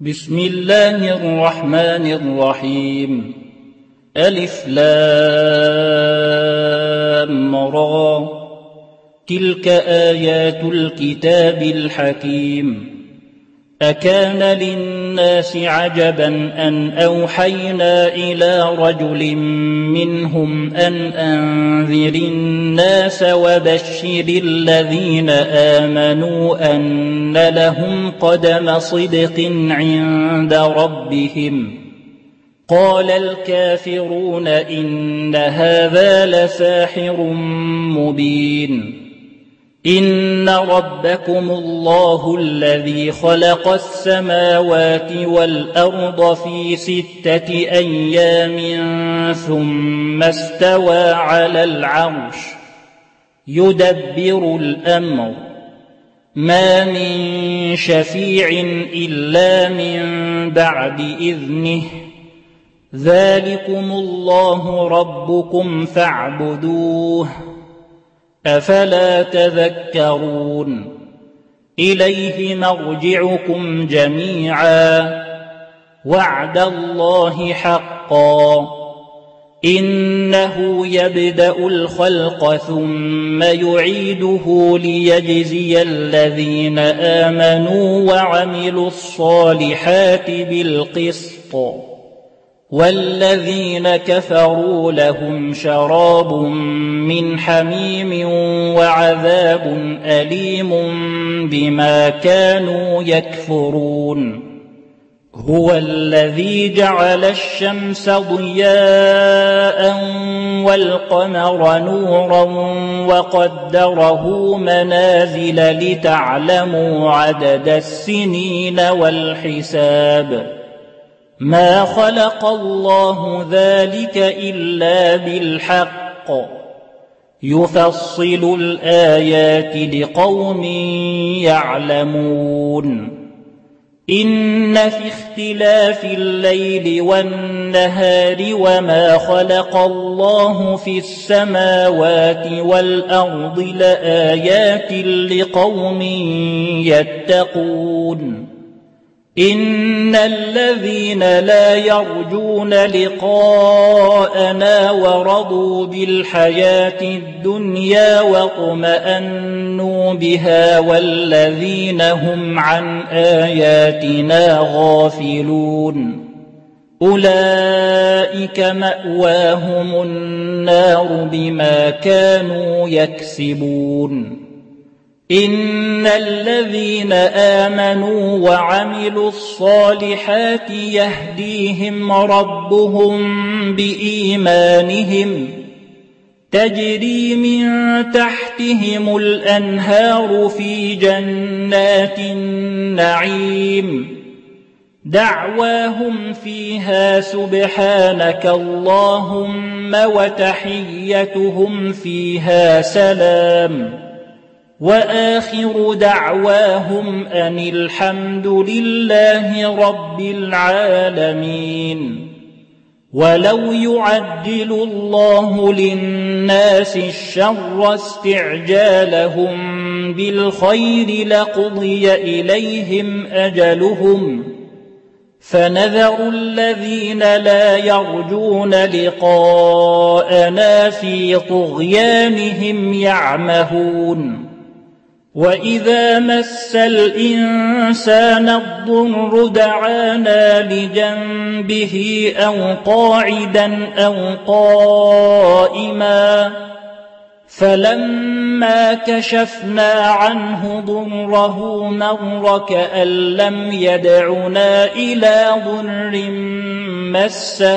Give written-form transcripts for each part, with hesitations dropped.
بسم الله الرحمن الرحيم. ألف لام را، تلك آيات الكتاب الحكيم. أكان للناس عجبا أن أوحينا إلى رجل منهم أن أنذر الناس وبشر الذين آمنوا أن لهم قدم صدق عند ربهم. قال الكافرون إن هذا لساحر مبين. إن ربكم الله الذي خلق السماوات والأرض في 6 أيام ثم استوى على العرش يدبر الأمر، ما من شفيع إلا من بعد إذنه، ذلكم الله ربكم فاعبدوه، أفلا تذكرون. إليه مرجعكم جميعا، وعد الله حقا، إنه يبدأ الخلق ثم يعيده ليجزي الذين آمنوا وعملوا الصالحات بالقسط، والذين كفروا لهم شراب من حميم وعذاب أليم بما كانوا يكفرون. هو الذي جعل الشمس ضياء والقمر نورا وقدره منازل لتعلموا عدد السنين والحساب. ما خلق الله ذلك إلا بالحق، يفصل الآيات لقوم يعلمون. إن في اختلاف الليل والنهار وما خلق الله في السماوات والأرض لآيات لقوم يتقون. إن الذين لا يرجون لقاءنا ورضوا بالحياة الدنيا واطمأنوا بها والذين هم عن آياتنا غافلون أولئك مأواهم النار بما كانوا يكسبون. إن الذين آمنوا وعملوا الصالحات يهديهم ربهم بإيمانهم، تجري من تحتهم الأنهار في جنات النعيم، دعواهم فيها سبحانك اللهم وتحيتهم فيها سلام، وآخر دعواهم أن الحمد لله رب العالمين. ولو يعجل الله للناس الشر استعجالهم بالخير لقضي إليهم أجلهم، فنذر الذين لا يرجون لقاءنا في طغيانهم يعمهون. وإذا مس الإنسان الضر دعانا لجنبه أو قاعدا أو قائما، فلما كشفنا عنه ضره مر كأن لم يدعنا إلى ضر مسه،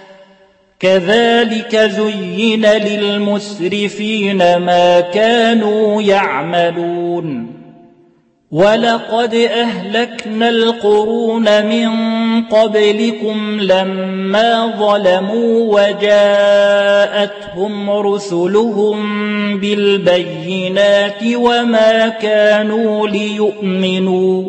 كذلك زين للمسرفين ما كانوا يعملون. ولقد أهلكنا القرون من قبلكم لما ظلموا وجاءتهم رسلهم بالبينات وما كانوا ليؤمنوا،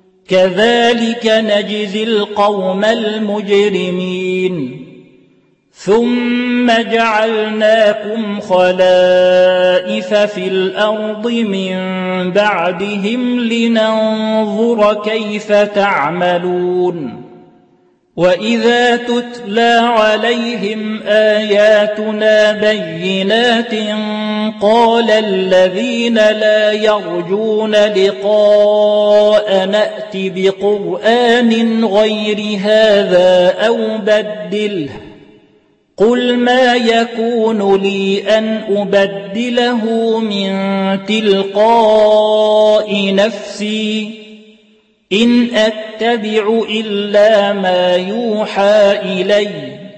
كذلك نجزي القوم المجرمين. ثم جعلناكم خلائف في الأرض من بعدهم لننظر كيف تعملون وإذا تتلى عليهم آياتنا بينات قال الذين لا يرجون لقاء نأت بقرآن غير هذا أو بدله قل ما يكون لي أن أبدله من تلقاء نفسي إن أتبع إلا ما يوحى إلي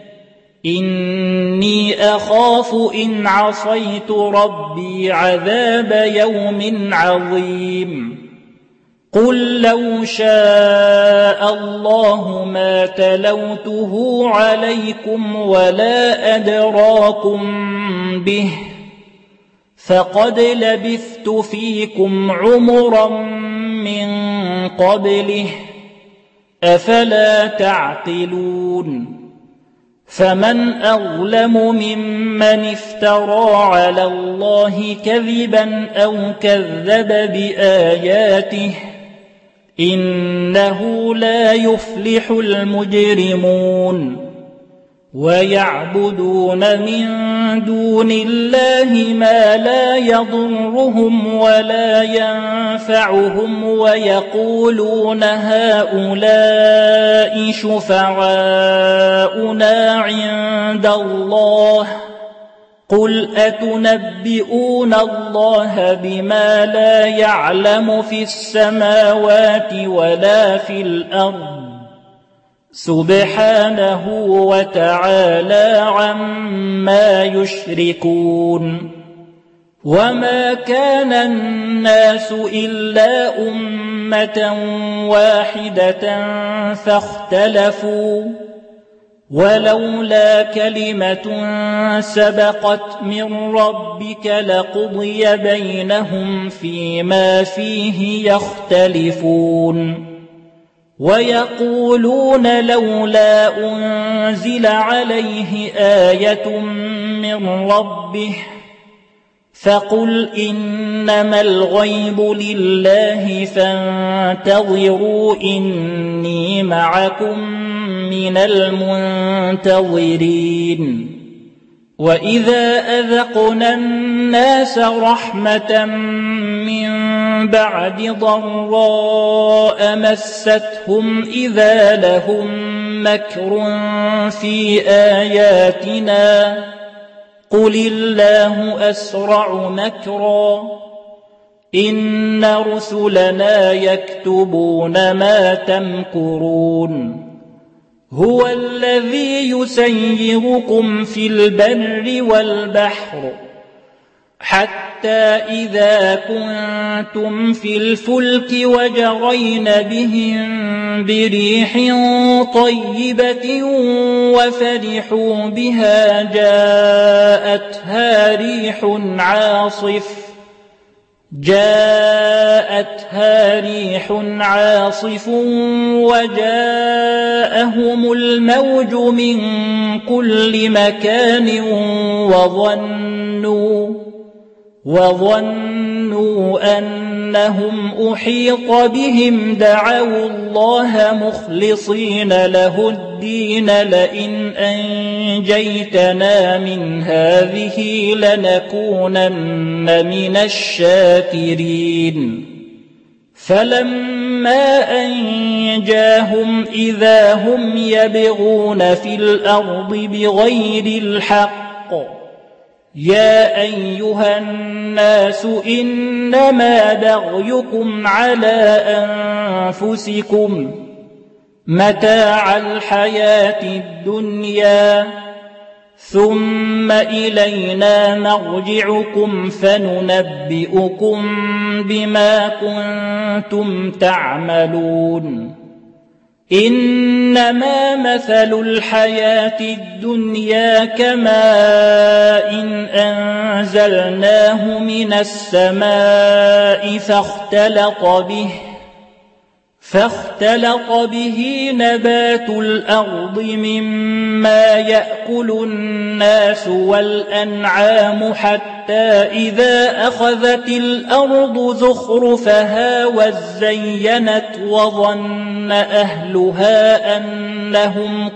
إني أخاف إن عصيت ربي عذاب يوم عظيم قل لو شاء الله ما تلوته عليكم ولا أدراكم به فقد لبثت فيكم عمرا من قبله أفلا تعقلون فمن أظلم ممن افترى على الله كذبا أو كذب بآياته إنه لا يفلح المجرمون ويعبدون من دون الله ما لا يضرهم ولا ينفعهم ويقولون هؤلاء شفعاؤنا عند الله قل أتنبئون الله بما لا يعلم في السماوات ولا في الأرض سبحانه وتعالى عما يشركون وما كان الناس إلا أمة واحدة فاختلفوا ولولا كلمة سبقت من ربك لقضي بينهم فيما فيه يختلفون ويقولون لولا أنزل عليه آية من ربه فقل إنما الغيب لله فانتظروا إني معكم من المنتظرين وإذا أذقنا الناس رحمة من بعد ضراء مستهم إذا لهم مكر في آياتنا قل الله أسرع مكرا إن رسلنا يكتبون ما تمكرون هو الذي يسيركم في البر والبحر حتى إذا كنتم في الفلك وجرين بهم بريح طيبة وفرحوا بها جاءتها ريح عاصف وجاءهم الموج من كل مكان وظنوا أنهم أحيط بهم دعوا الله مخلصين له الدين لئن أنجيتنا من هذه لنكونن من الشاكرين فلما أنجاهم إذا هم يبغون في الأرض بغير الحق يا أيها الناس إنما بغيكم على أنفسكم متاع الحياة الدنيا ثم إلينا مرجعكم فننبئكم بما كنتم تعملون إنما مثل الحياة الدنيا كماء أنزلناه من السماء فاختلط به نبات الأرض مما يأكل الناس والأنعام حتى إذا أخذت الأرض زخرفها وزينت وظن أهلها أنهم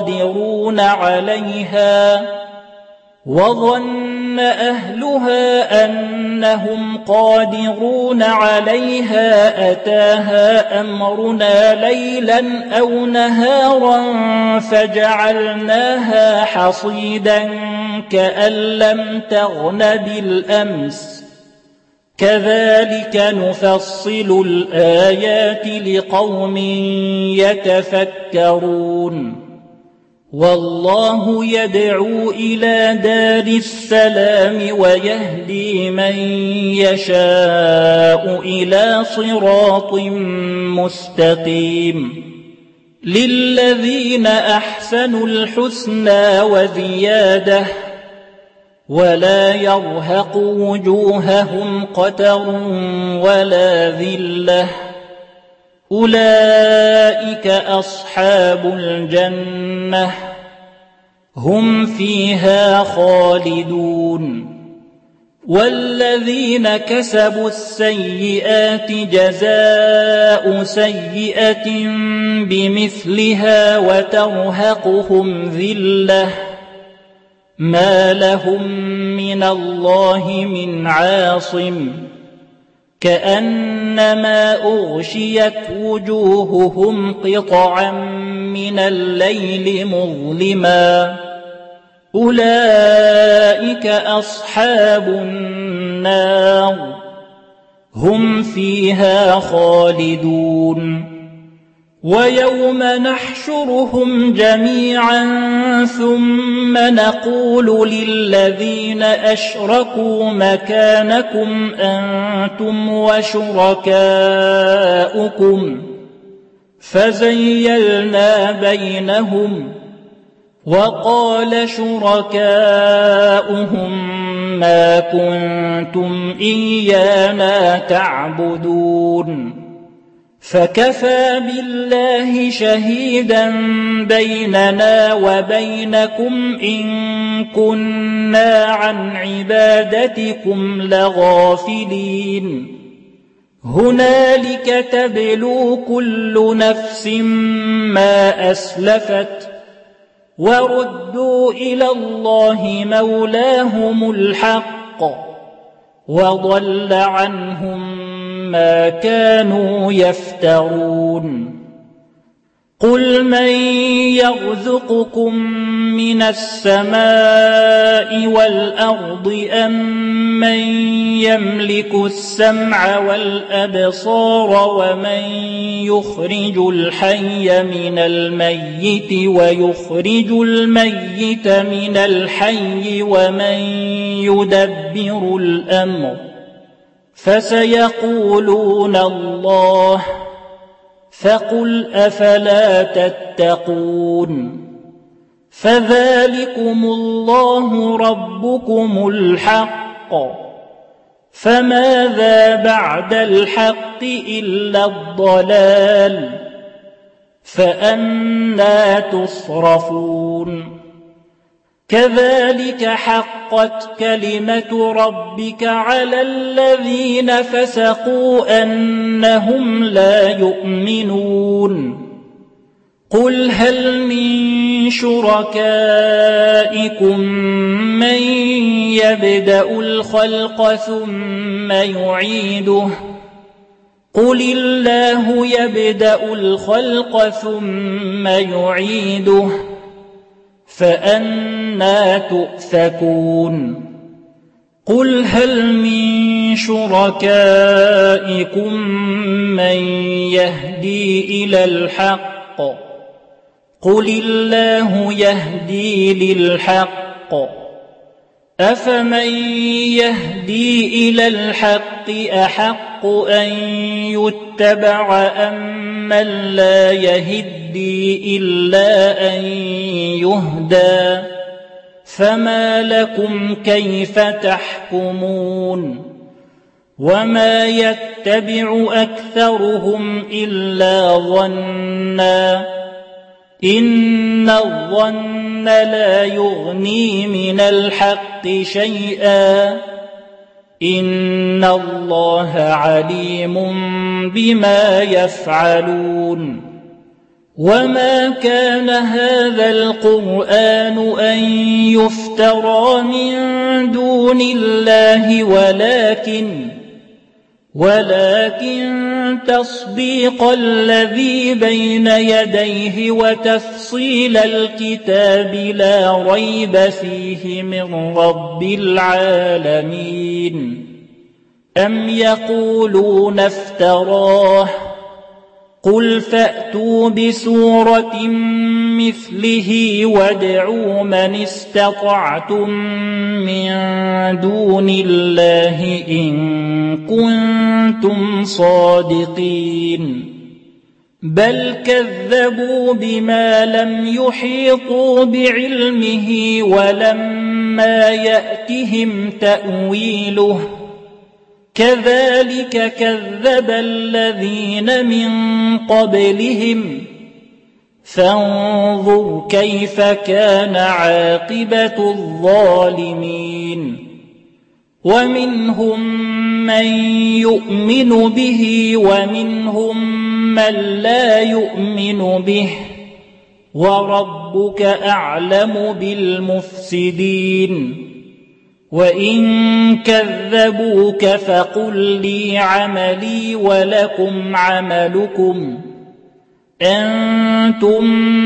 قادرون عليها أتاها أمرنا ليلا أو نهارا فجعلناها حصيدا كأن لم تغن بالأمس كذلك نفصل الآيات لقوم يتفكرون والله يدعو إلى دار السلام ويهدي من يشاء إلى صراط مستقيم للذين أحسنوا الحسنى وزيادة ولا يرهق وجوههم قتر ولا ذلة أولئك أصحاب الجنة هم فيها خالدون والذين كسبوا السيئات جزاء سيئة بمثلها وترهقهم ذلة ما لهم من الله من عاصم كأنما أغشيت وجوههم قطعا من الليل مظلما أولئك أصحاب النار هم فيها خالدون ويوم نحشرهم جميعا ثم نقول للذين أشركوا مكانكم أنتم وشركاؤكم فزيلنا بينهم وقال شركاؤهم ما كنتم إيانا تعبدون فكفى بالله شهيدا بيننا وبينكم إن كنا عن عبادتكم لغافلين هنالك تبلو كل نفس ما أسلفت وردوا إلى الله مولاهم الحق وضل عنهم ما كانوا يفترون قل من يرزقكم من السماء والأرض أم من يملك السمع والأبصار ومن يخرج الحي من الميت ويخرج الميت من الحي ومن يدبر الأمر فسيقولون الله فقل أفلا تتقون فذلكم الله ربكم الحق فماذا بعد الحق إلا الضلال فأنى تصرفون كذلك حقت كلمة ربك على الذين فسقوا أنهم لا يؤمنون قل هل من شركائكم من يبدأ الخلق ثم يعيده قل الله يبدأ الخلق ثم يعيده فأنى تؤفكون قل هل من شركائكم من يهدي إلى الحق قل الله يهدي للحق أفمن يهدي إلى الحق أحق أن يتبع أمن لا يهدي إلا أن يهدى فما لكم كيف تحكمون وما يتبع أكثرهم إلا ظنا إن الظن لا يغني من الحق شيئا إن الله عليم بما يفعلون وما كان هذا القرآن أن يفترى من دون الله ولكن تصديق الذي بين يديه وتفصيل الكتاب لا ريب فيه من رب العالمين أم يقولون افتراه قل فأتوا بسورة مثله وادعوا من استطعتم من دون الله إن كنتم صادقين بل كذبوا بما لم يحيطوا بعلمه ولما يأتهم تأويله كذلك كذب الذين من قبلهم فانظر كيف كان عاقبة الظالمين ومنهم من يؤمن به ومنهم من لا يؤمن به وربك أعلم بالمفسدين وإن كذبوك فقل لي عملي ولكم عملكم أنتم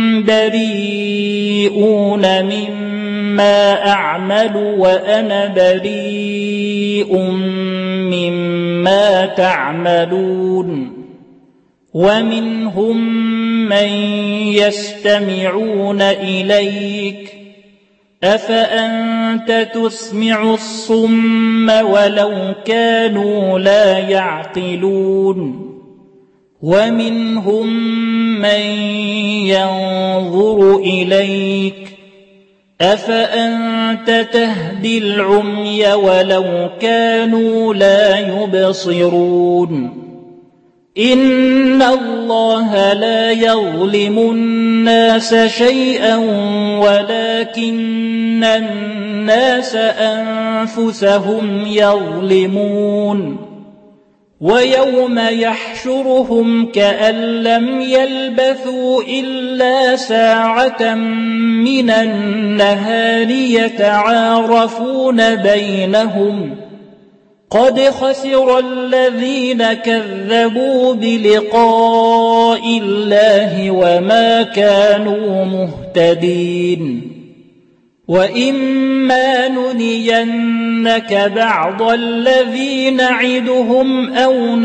بريئون مما أعمل وأنا بريء مما تعملون ومنهم من يستمعون إليك أفأنت تسمع الصم ولو كانوا لا يعقلون ومنهم من ينظر إليك أفأنت تهدي العمي ولو كانوا لا يبصرون إن الله لا يظلم الناس شيئا ولكن الناس أنفسهم يظلمون ويوم يحشرهم كأن لم يلبثوا إلا ساعة من النهار يتعارفون بينهم قد خسر الذين كذبوا بلقاء الله وما كانوا مهتدين وإما نرينك بعض الذي نعدهم أو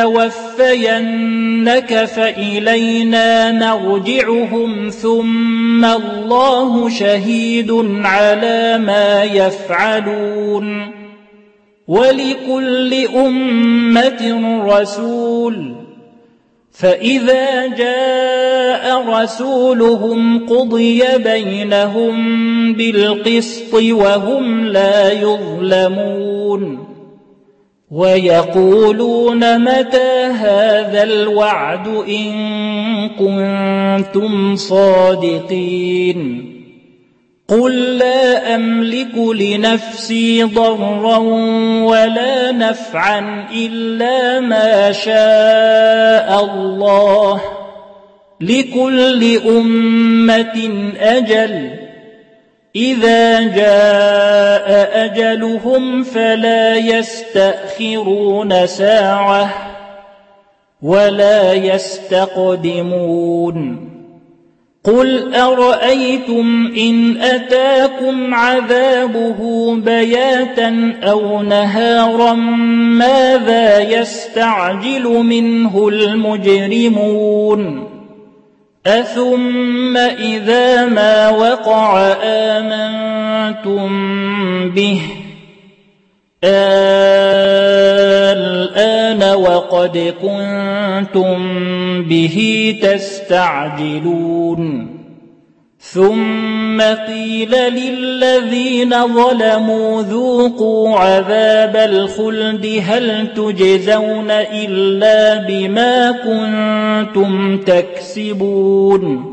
نتوفينك فإلينا مرجعهم ثم الله شهيد على ما يفعلون ولكل أمة رسول فإذا جاء رسولهم قضي بينهم بالقسط وهم لا يظلمون ويقولون متى هذا الوعد إن كنتم صادقين قل لا أملك لنفسي ضرا ولا نفعا إلا ما شاء الله لكل أمة أجل إذا جاء أجلهم فلا يستأخرون ساعة ولا يستقدمون قل أرأيتم إن أتاكم عذابه بياتا أو نهارا ماذا يستعجل منه المجرمون أثم إذا ما وقع آمنتم به الآن وقد كنتم به تستعجلون ثم قيل للذين ظلموا ذوقوا عذاب الخلد هل تجزون إلا بما كنتم تكسبون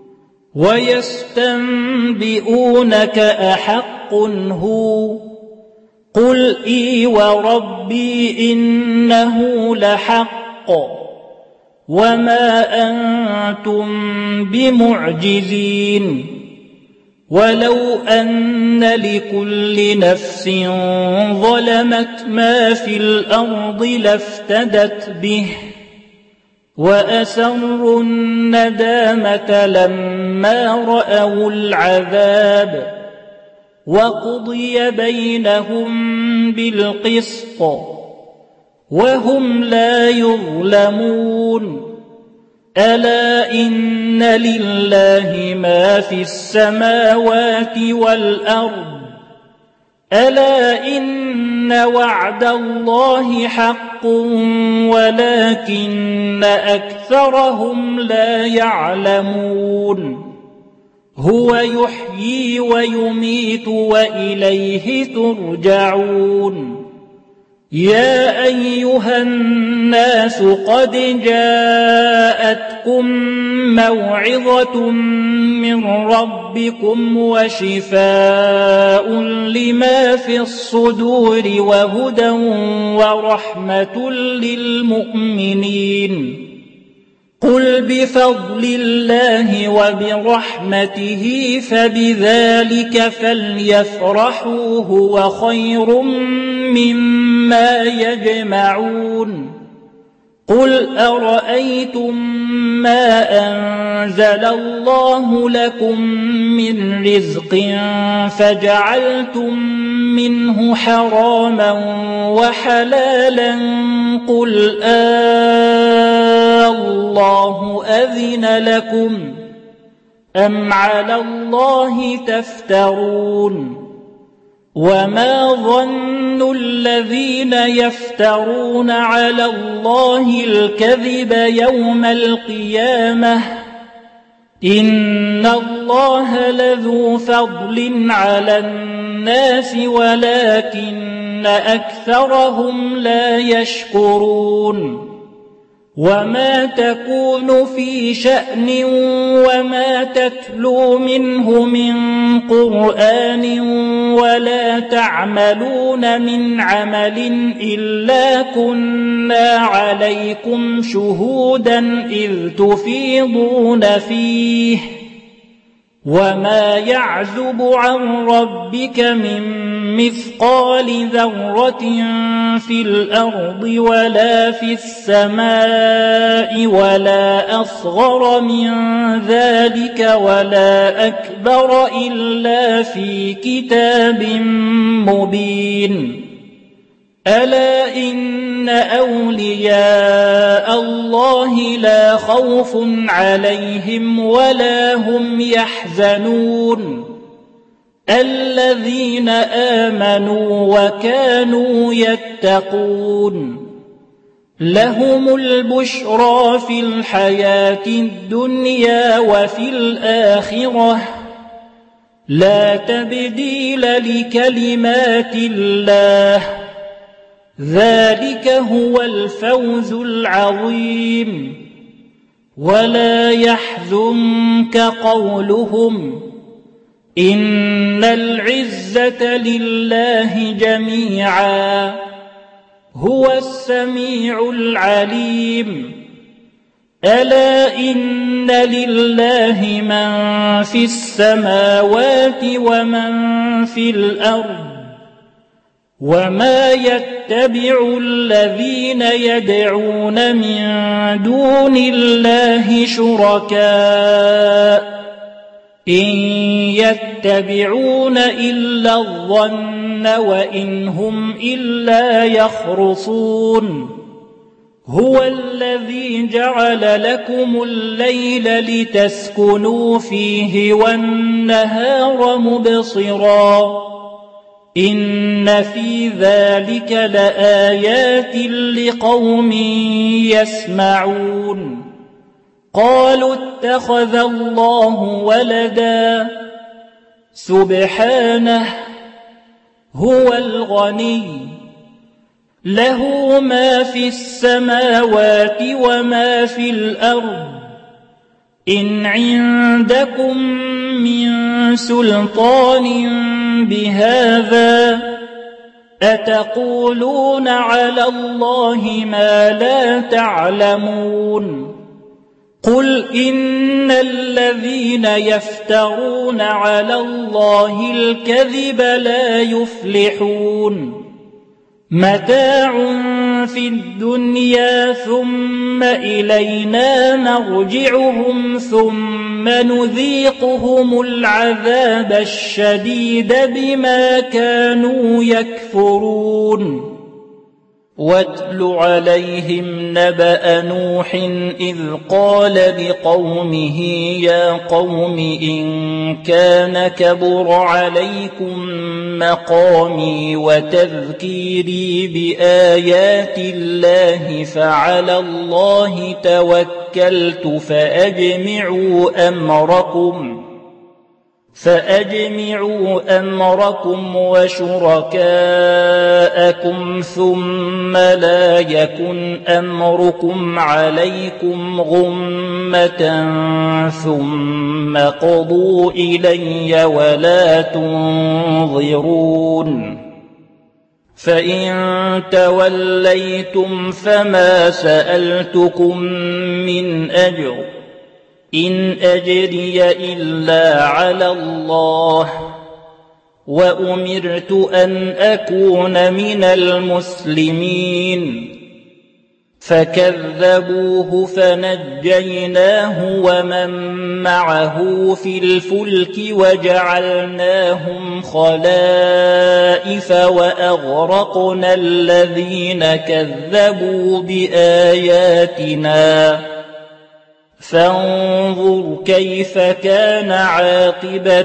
ويستنبئونك أحق هو قل إي وربي إنه لحق وما أنتم بمعجزين ولو أن لكل نفس ظلمت ما في الأرض لافتدت به وأسروا الندامة لما رأوا العذاب وقضي بينهم بالقسط وهم لا يظلمون ألا إن لله ما في السماوات والأرض ألا إن وعد الله حق ولكن أكثرهم لا يعلمون هو يحيي ويميت وإليه ترجعون يا أيها الناس قد جاءتكم موعظة من ربكم وشفاء لما في الصدور وهدى ورحمة للمؤمنين قل بفضل الله وبرحمته فبذلك فليفرحوا هو خير مما يجمعون قل أرأيتم ما أنزل الله لكم من رزق فجعلتم منه حراما وحلالا قل الله أذن لكم أم على الله تفترون وما ظن الذين يفترون على الله الكذب يوم القيامة إن الله لذو فضل على الناس ولكن أكثرهم لا يشكرون وما تكون في شأن وما تتلو منه من قرآن ولا تعملون من عمل إلا كنا عليكم شهودا إذ تفيضون فيه وما يعزب عن ربك من مثقال ذرة في الأرض ولا في السماء ولا أصغر من ذلك ولا أكبر إلا في كتاب مبين ألا إن أولياء الله لا خوف عليهم ولا هم يحزنون الذين آمنوا وكانوا يتقون لهم البشرى في الحياة الدنيا وفي الآخرة لا تبديل لكلمات الله ذلك هو الفوز العظيم ولا يحزنك قولهم إن العزة لله جميعا هو السميع العليم ألا إن لله من في السماوات ومن في الأرض وما يتبع الذين يدعون من دون الله شركاء إن يتبعون إلا الظن وإن هم إلا يخرصون هو الذي جعل لكم الليل لتسكنوا فيه والنهار مبصرا إن في ذلك لآيات لقوم يسمعون قالوا اتخذ الله ولدا سبحانه هو الغني له ما في السماوات وما في الأرض إن عندكم من سلطان بهذا أتقولون على الله ما لا تعلمون قل إن الذين يفترون على الله الكذب لا يفلحون متاع في الدنيا ثم إلينا مرجعهم ثم نذيقهم العذاب الشديد بما كانوا يكفرون واتل عليهم نبأ نوح إذ قال لقومه يا قوم إن كان كبر عليكم مقامي وتذكيري بآيات الله فعلى الله توكلت فأجمعوا أمركم وشركاءكم ثم لا يكن أمركم عليكم غمة ثم قضوا إلي ولا تنظرون فإن توليتم فما سألتكم من أجر إن أجري إلا على الله وأمرت أن أكون من المسلمين فكذبوه فنجيناه ومن معه في الفلك وجعلناهم خلائف وأغرقنا الذين كذبوا بآياتنا فانظر كيف كان عاقبة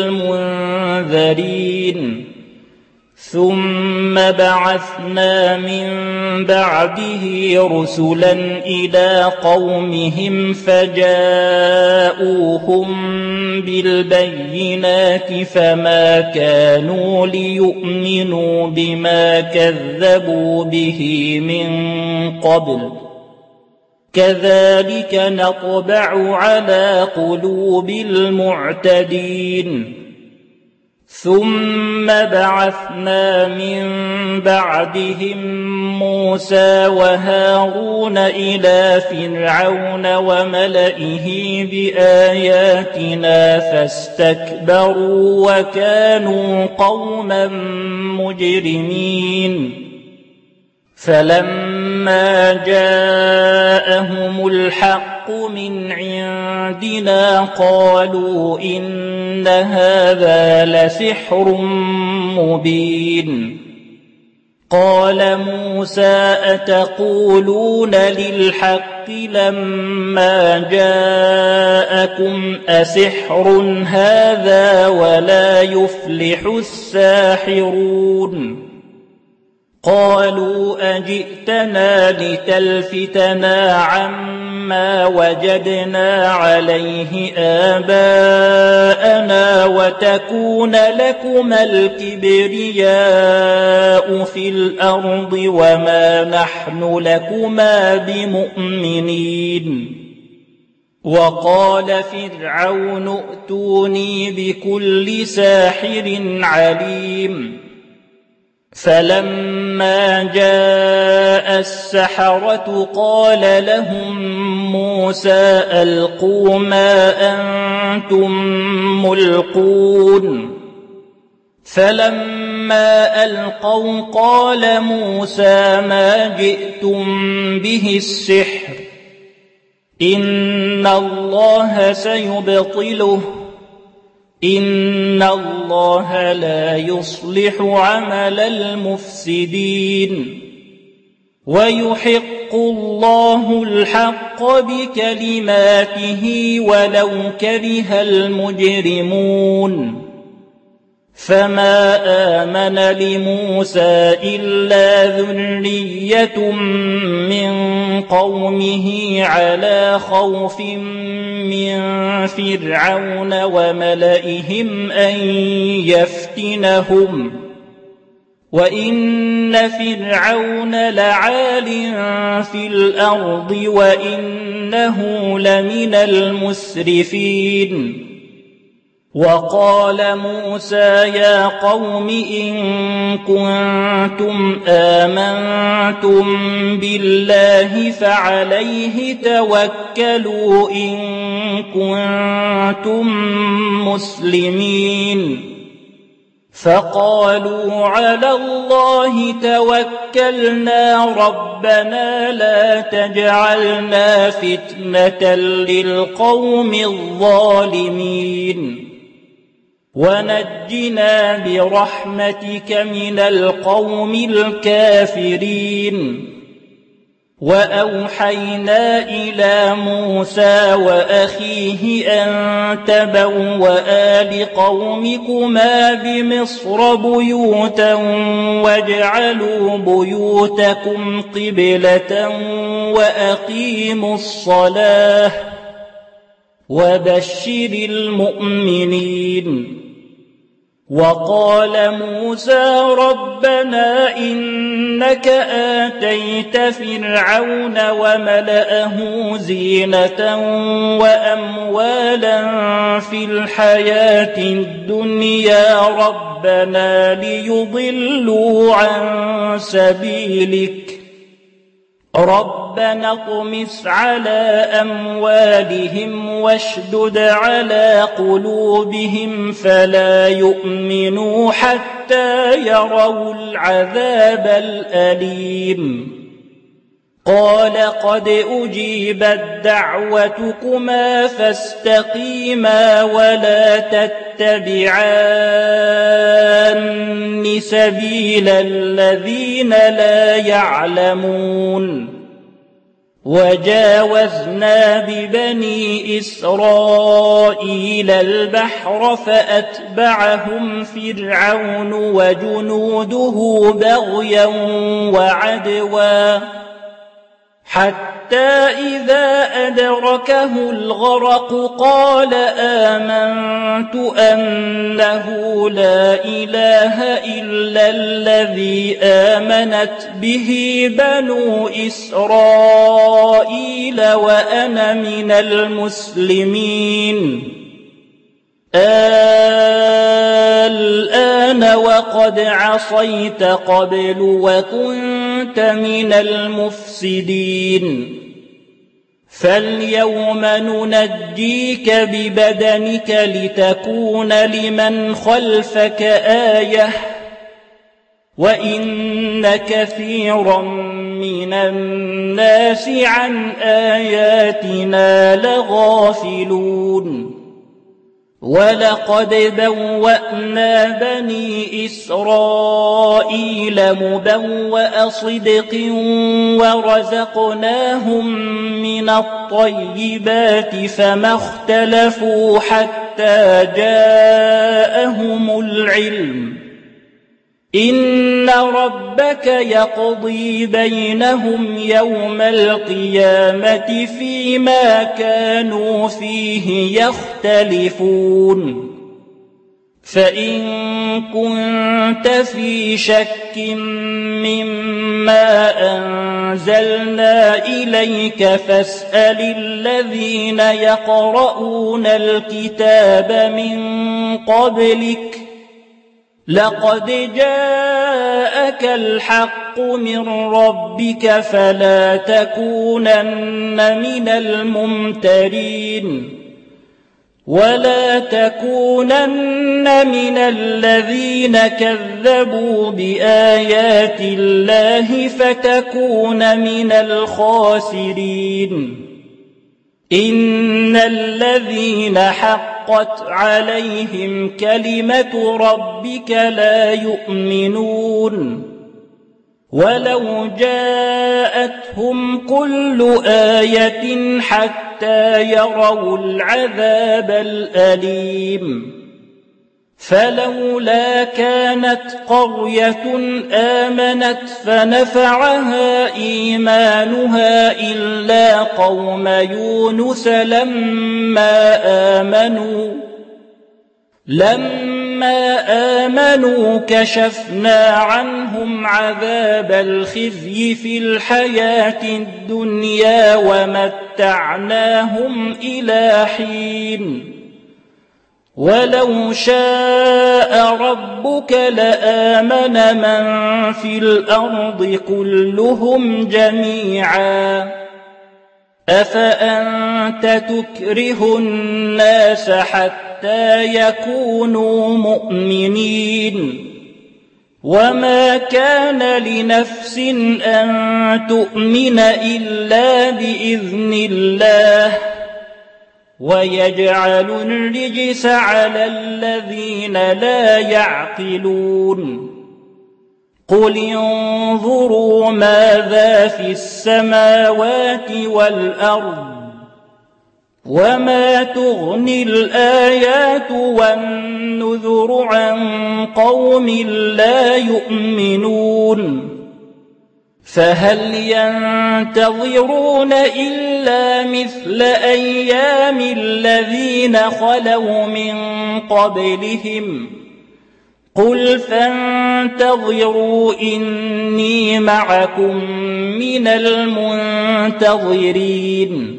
المنذرين ثم بعثنا من بعده رسلا إلى قومهم فجاءوهم بالبينات فما كانوا ليؤمنوا بما كذبوا به من قبل كذلك نطبع على قلوب المعتدين ثم بعثنا من بعدهم موسى وهارون إلى فرعون وملئه بآياتنا فاستكبروا وكانوا قوما مجرمين فلما جاءهم الحق من عندنا قالوا إن هذا لسحر مبين قال موسى أتقولون للحق لما جاءكم أسحر هذا ولا يفلح الساحرون قالوا أجئتنا لتلفتنا عما وجدنا عليه آباءنا وتكون لكما الكبرياء في الأرض وما نحن لكما بمؤمنين وقال فرعون ائتوني بكل ساحر عليم فلما جاء السحرة قال لهم موسى ألقوا ما أنتم ملقون فلما ألقوا قال موسى ما جئتم به السحر إن الله سيبطله إن الله لا يصلح عمل المفسدين ويحق الله الحق بكلماته ولو كره المجرمون فما آمن لموسى إلا ذرية من قومه على خوف من فرعون وملئهم أن يفتنهم وإن فرعون لعال في الأرض وإنه لمن المسرفين وقال موسى يا قوم إن كنتم آمنتم بالله فعليه توكلوا إن كنتم مسلمين فقالوا على الله توكلنا ربنا لا تجعلنا فتنة للقوم الظالمين ونجنا برحمتك من القوم الكافرين وأوحينا إلى موسى وأخيه أن تبوأ لقومكما بمصر بيوتا واجعلوا بيوتكم قبلة وأقيموا الصلاة وبشر المؤمنين وقال موسى ربنا إنك آتيت فرعون وملأه زينة وأموالا في الحياة الدنيا ربنا ليضلوا عن سبيلك ربنا اطمس على أموالهم واشدد على قلوبهم فلا يؤمنوا حتى يروا العذاب الأليم قال قد أجيبت دعوتكما فاستقيما ولا تتبعان سبيل الذين لا يعلمون وجاوزنا ببني إسرائيل البحر فأتبعهم فرعون وجنوده بغيا وعدوا حتى إذا أدركه الغرق قال آمنت أنه لا إله إلا الذي آمنت به بنو إسرائيل وأنا من المسلمين الآن وقد عصيت قبل وكنت من المفسدين فاليوم ننجيك ببدنك لتكون لمن خلفك آية وإن كثيرا من الناس عن آياتنا لغافلون ولقد بوأنا بني إسرائيل مبوأ صدق ورزقناهم من الطيبات فما اختلفوا حتى جاءهم العلم إن ربك يقضي بينهم يوم القيامة فيما كانوا فيه يختلفون فإن كنت في شك مما أنزلنا إليك فاسأل الذين يقرؤون الكتاب من قبلك لقد جاءك الحق من ربك فلا تكونن من الممترين ولا تكونن من الذين كذبوا بآيات الله فتكون من الخاسرين إن الذين حقت عليهم كلمة ربك لا يؤمنون ولو جاءتهم كل آية حتى يروا العذاب الأليم فلولا كانت قرية آمنت فنفعها إيمانها إلا قوم يونس لما آمنوا كشفنا عنهم عذاب الخزي في الحياة الدنيا ومتعناهم إلى حين ولو شاء ربك لآمن من في الأرض كلهم جميعا أفأنت تكره الناس حتى يكونوا مؤمنين وما كان لنفس أن تؤمن إلا بإذن الله ويجعل الرجس على الذين لا يعقلون قل انظروا ماذا في السماوات والأرض وما تغني الآيات والنذر عن قوم لا يؤمنون فهل ينتظرون إلا مثل أيام الذين خلوا من قبلهم قل فانتظروا إني معكم من المنتظرين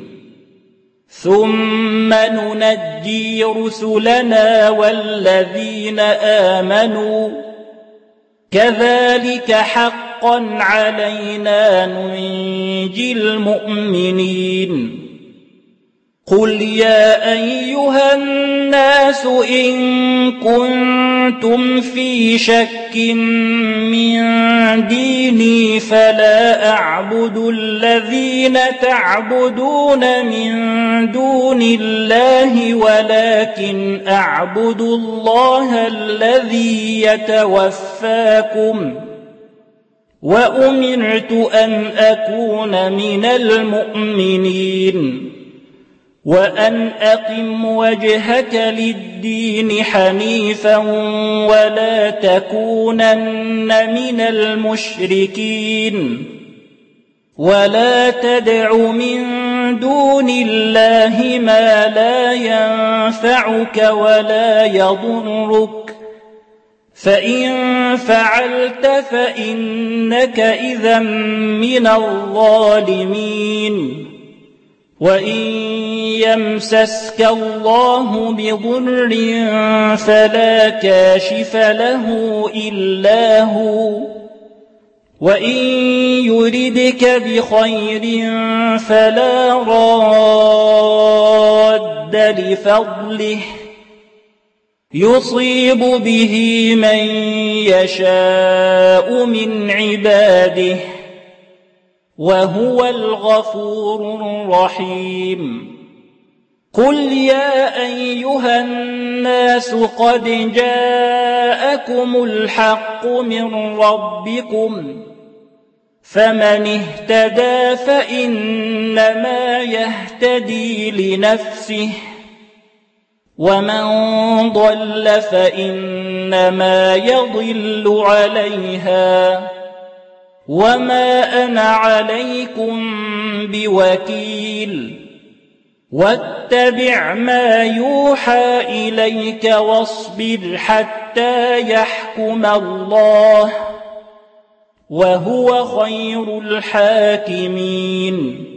ثم ننجي رسلنا والذين آمنوا كذلك حقا علينا ننجي المؤمنين قل يا أيها الناس إن كنتم في شك من ديني فلا أعبد الذين تعبدون من دون الله ولكن أعبد الله الذي يتوفاكم وأمرت أن أكون من المؤمنين وأن أقم وجهك للدين حنيفا ولا تكونن من المشركين ولا تدع من دون الله ما لا ينفعك ولا يضرك فإن فعلت فإنك إذا من الظالمين وإن يمسسك الله بضر فلا كاشف له إلا هو وإن يردك بخير فلا راد لفضله يصيب به من يشاء من عباده وهو الغفور الرحيم قل يا أيها الناس قد جاءكم الحق من ربكم فمن اهتدى فإنما يهتدي لنفسه ومن ضل فإنما يضل عليها وما أنا عليكم بوكيل واتبع ما يوحى إليك واصبر حتى يحكم الله وهو خير الحاكمين